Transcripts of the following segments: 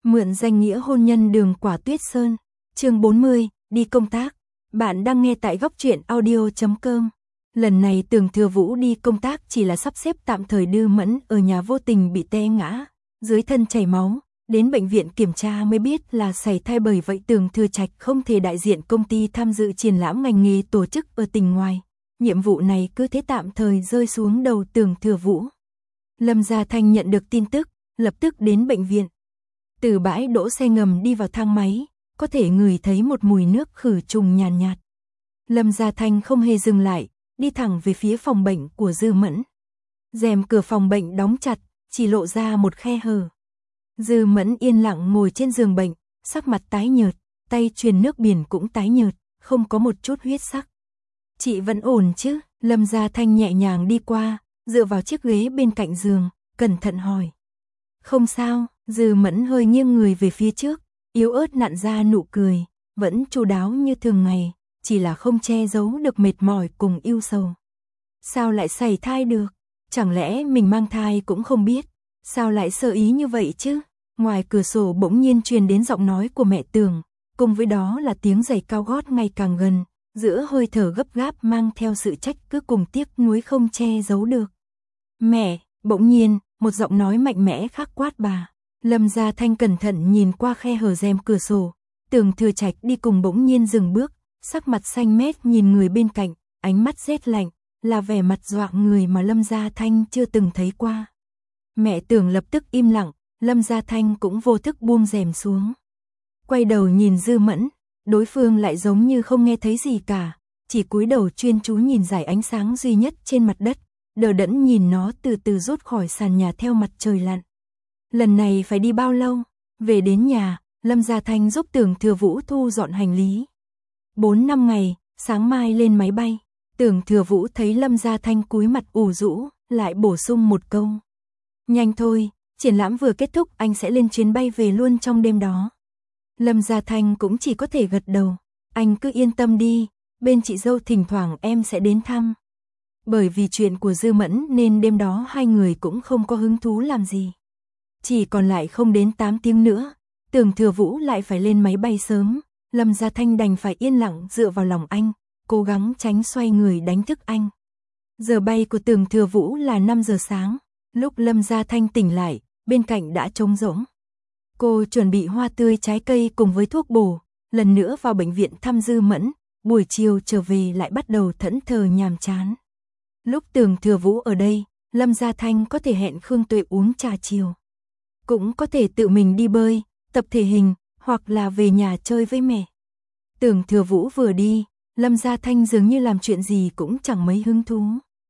Mượn danh nghĩa hôn nhân Đường Quả Tuyết Sơn. Chương 40, đi công tác. Bạn đang nghe tại góc truyện audio.com. Lần này Tưởng Thừa Vũ đi công tác chỉ là sắp xếp tạm thời đưa Mẫn ở nhà vô tình bị té ngã, dưới thân chảy máu, đến bệnh viện kiểm tra mới biết là sảy thai, bởi vậy Tưởng Thừa Trạch không thể đại diện công ty tham dự triển lãm ngành nghề tổ chức ở tỉnh ngoài. Nhiệm vụ này cứ thế tạm thời rơi xuống đầu Tưởng Thừa Vũ. Lâm Gia Thanh nhận được tin tức, lập tức đến bệnh viện. Từ bãi đỗ xe ngầm đi vào thang máy, có thể ngửi thấy một mùi nước khử trùng nhàn nhạt. Lâm Gia Thanh không hề dừng lại, đi thẳng về phía phòng bệnh của Dư Mẫn. Rèm cửa phòng bệnh đóng chặt, chỉ lộ ra một khe hở. Dư Mẫn yên lặng ngồi trên giường bệnh, sắc mặt tái nhợt, tay truyền nước biển cũng tái nhợt, không có một chút huyết sắc. Chị vẫn ổn chứ? Lâm Gia Thanh nhẹ nhàng đi qua, dựa vào chiếc ghế bên cạnh giường, cẩn thận hỏi. Không sao. Dư Mẫn hơi nghiêng người về phía trước, yếu ớt nặn ra nụ cười, vẫn chu đáo như thường ngày, chỉ là không che giấu được mệt mỏi cùng ưu sầu. Sao lại sảy thai được? Chẳng lẽ mình mang thai cũng không biết? Sao lại sơ ý như vậy chứ? Ngoài cửa sổ bỗng nhiên truyền đến giọng nói của mẹ Tưởng, cùng với đó là tiếng giày cao gót ngày càng gần, giữa hơi thở gấp gáp mang theo sự trách cứ cùng tiếc nuối không che giấu được. Mẹ! Bỗng nhiên, một giọng nói mạnh mẽ khắc quát bà. Lâm Gia Thanh cẩn thận nhìn qua khe hở rèm cửa sổ, Tưởng Thừa Trạch đi cùng bỗng nhiên dừng bước, sắc mặt xanh mét nhìn người bên cạnh, ánh mắt rét lạnh, là vẻ mặt dọa người mà Lâm Gia Thanh chưa từng thấy qua. Mẹ Tưởng lập tức im lặng, Lâm Gia Thanh cũng vô thức buông rèm xuống. Quay đầu nhìn Dư Mẫn, đối phương lại giống như không nghe thấy gì cả, chỉ cúi đầu chuyên chú nhìn dải ánh sáng duy nhất trên mặt đất, đờ đẫn nhìn nó từ từ rút khỏi sàn nhà theo mặt trời lặn. Lần này phải đi bao lâu? Về đến nhà, Lâm Gia Thanh giúp Tưởng Thừa Vũ thu dọn hành lý. 4-5 ngày, sáng mai lên máy bay. Tưởng Thừa Vũ thấy Lâm Gia Thanh cúi mặt ủ rũ, lại bổ sung một câu. Nhanh thôi, triển lãm vừa kết thúc anh sẽ lên chuyến bay về luôn trong đêm đó. Lâm Gia Thanh cũng chỉ có thể gật đầu. Anh cứ yên tâm đi, bên chị dâu thỉnh thoảng em sẽ đến thăm. Bởi vì chuyện của Dư Mẫn nên đêm đó hai người cũng không có hứng thú làm gì. Chỉ còn lại không đến 8 tiếng nữa, Tưởng Thừa Vũ lại phải lên máy bay sớm, Lâm Gia Thanh đành phải yên lặng dựa vào lòng anh, cố gắng tránh xoay người đánh thức anh. Giờ bay của Tưởng Thừa Vũ là 5 giờ sáng, lúc Lâm Gia Thanh tỉnh lại, bên cạnh đã trống rỗng. Cô chuẩn bị hoa tươi trái cây cùng với thuốc bổ, lần nữa vào bệnh viện thăm Dư Mẫn, buổi chiều trở về lại bắt đầu thẫn thờ nhàm chán. Lúc Tưởng Thừa Vũ ở đây, Lâm Gia Thanh có thể hẹn Khương Tuệ uống trà chiều. Cũng có thể tự mình đi bơi, tập thể hình, hoặc là về nhà chơi với mẹ. Tưởng Thừa Vũ vừa đi, Lâm Gia Thanh dường như làm chuyện gì cũng chẳng mấy hứng thú.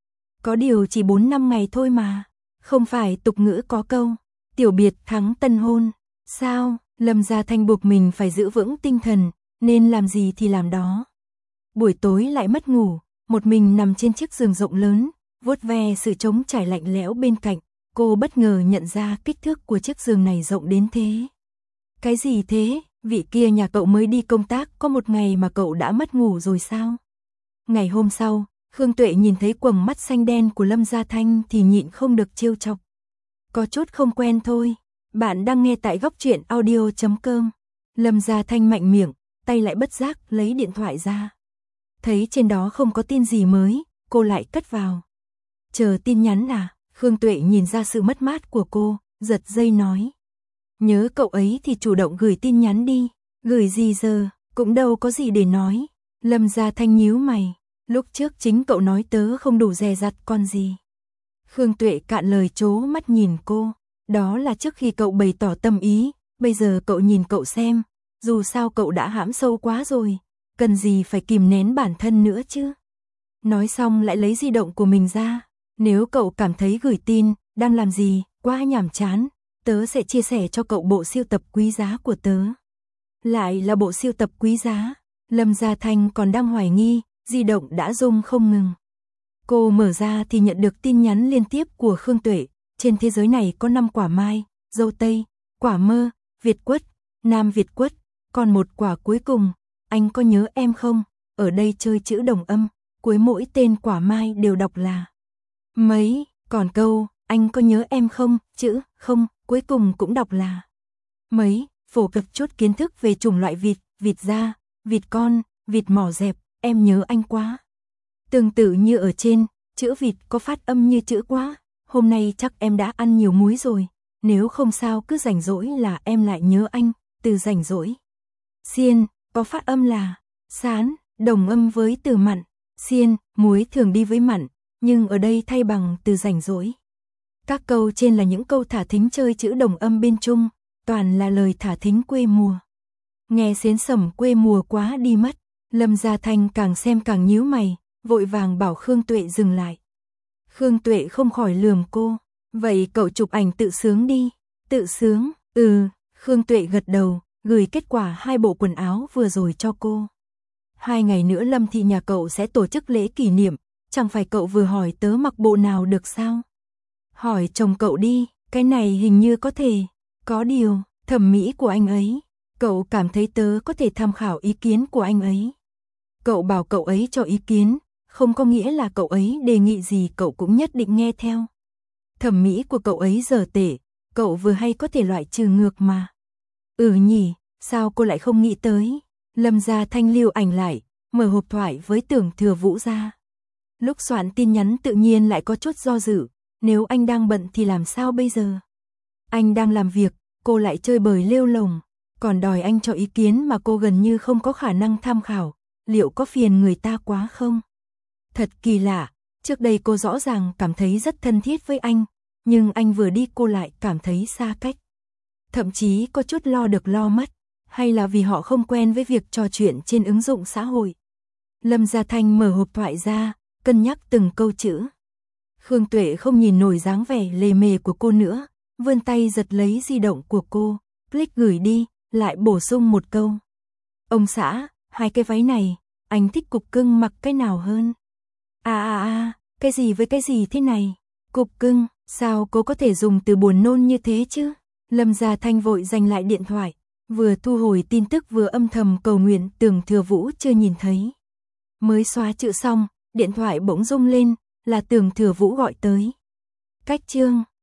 Có điều chỉ 4-5 ngày thôi mà. Không phải tục ngữ có câu, tiểu biệt thắng tân hôn. Sao? Lâm Gia Thanh buộc mình phải giữ vững tinh thần, nên làm gì thì làm đó. Buổi tối lại mất ngủ, một mình nằm trên chiếc giường rộng lớn, vuốt ve sự trống trải lạnh lẽo bên cạnh. Cô bất ngờ nhận ra kích thước của chiếc giường này rộng đến thế. Cái gì thế? Vị kia nhà cậu mới đi công tác có một ngày mà cậu đã mất ngủ rồi sao? Ngày hôm sau, Khương Tuệ nhìn thấy quầng mắt xanh đen của Lâm Gia Thanh thì nhịn không được trêu chọc. Có chút không quen thôi. Bạn đang nghe tại góc truyện audio.com. Lâm Gia Thanh mạnh miệng, tay lại bất giác lấy điện thoại ra. Thấy trên đó không có tin gì mới, cô lại cất vào. Chờ tin nhắn à? Khương Tuệ nhìn ra sự mất mát của cô, giật dây nói. Nhớ cậu ấy thì chủ động gửi tin nhắn đi. Gửi gì giờ, cũng đâu có gì để nói. Lâm Gia Thanh nhíu mày. Lúc trước chính cậu nói tớ không đủ dè dặt còn gì. Khương Tuệ cạn lời trố mắt nhìn cô. Đó là trước khi cậu bày tỏ tâm ý. Bây giờ cậu nhìn cậu xem. Dù sao cậu đã hãm sâu quá rồi. Cần gì phải kìm nén bản thân nữa chứ. Nói xong lại lấy di động của mình ra. Nếu cậu cảm thấy gửi tin, đang làm gì, quá nhàm chán, tớ sẽ chia sẻ cho cậu bộ sưu tập quý giá của tớ. Lại là bộ sưu tập quý giá. Lâm Gia Thanh còn đang hoài nghi, di động đã rung không ngừng. Cô mở ra thì nhận được tin nhắn liên tiếp của Khương Tuệ. Trên thế giới này có 5 quả mai, dâu tây, quả mơ, Việt quất, Nam Việt quất, còn một quả cuối cùng. Anh có nhớ em không? Ở đây chơi chữ đồng âm, cuối mỗi tên quả mai đều đọc là mấy, còn câu, anh có nhớ em không, chữ, không, cuối cùng cũng đọc là mấy, phổ cập chút kiến thức về chủng loại vịt, vịt da, vịt con, vịt mỏ dẹp, em nhớ anh quá. Tương tự như ở trên, chữ vịt có phát âm như chữ quá, hôm nay chắc em đã ăn nhiều muối rồi, nếu không sao cứ rảnh rỗi là em lại nhớ anh, từ rảnh rỗi. Xiên, có phát âm là sán, đồng âm với từ mặn, xiên, muối thường đi với mặn, nhưng ở đây thay bằng từ rảnh rỗi. Các câu trên là những câu thả thính chơi chữ đồng âm bên Trung, toàn là lời thả thính quê mùa. Nghe xến sẩm quê mùa quá đi mất, Lâm Gia Thanh càng xem càng nhíu mày, vội vàng bảo Khương Tuệ dừng lại. Khương Tuệ không khỏi lườm cô, vậy cậu chụp ảnh tự sướng đi. Tự sướng, Khương Tuệ gật đầu, gửi kết quả 2 bộ quần áo vừa rồi cho cô. 2 ngày nữa Lâm thị nhà cậu sẽ tổ chức lễ kỷ niệm, chẳng phải cậu vừa hỏi tớ mặc bộ nào được sao? Hỏi chồng cậu đi, cái này hình như có thể, có điều, thẩm mỹ của anh ấy, cậu cảm thấy tớ có thể tham khảo ý kiến của anh ấy. Cậu bảo cậu ấy cho ý kiến, không có nghĩa là cậu ấy đề nghị gì cậu cũng nhất định nghe theo. Thẩm mỹ của cậu ấy dở tệ, cậu vừa hay có thể loại trừ ngược mà. Nhỉ, sao cô lại không nghĩ tới? Lâm Gia Thanh lưu ảnh lại, mở hộp thoại với Tưởng Thừa Vũ ra. Lúc soạn tin nhắn tự nhiên lại có chút do dự, nếu anh đang bận thì làm sao bây giờ? Anh đang làm việc, cô lại chơi bời lêu lồng, còn đòi anh cho ý kiến mà cô gần như không có khả năng tham khảo, liệu có phiền người ta quá không? Thật kỳ lạ, trước đây cô rõ ràng cảm thấy rất thân thiết với anh, nhưng anh vừa đi cô lại cảm thấy xa cách. Thậm chí có chút lo được lo mất, hay là vì họ không quen với việc trò chuyện trên ứng dụng xã hội. Lâm Gia Thanh mở hộp thoại ra, cân nhắc từng câu chữ. Khương Tuệ không nhìn nổi dáng vẻ lề mề của cô nữa, vươn tay giật lấy di động của cô, click gửi đi, lại bổ sung một câu. Ông xã, 2 cái váy này, anh thích cục cưng mặc cái nào hơn? Cái gì với cái gì thế này? Cục cưng, sao cô có thể dùng từ buồn nôn như thế chứ? Lâm Gia Thanh vội giành lại điện thoại, vừa thu hồi tin tức vừa âm thầm cầu nguyện Tưởng Thừa Vũ chưa nhìn thấy. Mới xóa chữ xong, điện thoại bỗng rung lên, là Tưởng Thừa Vũ gọi tới. Cách chương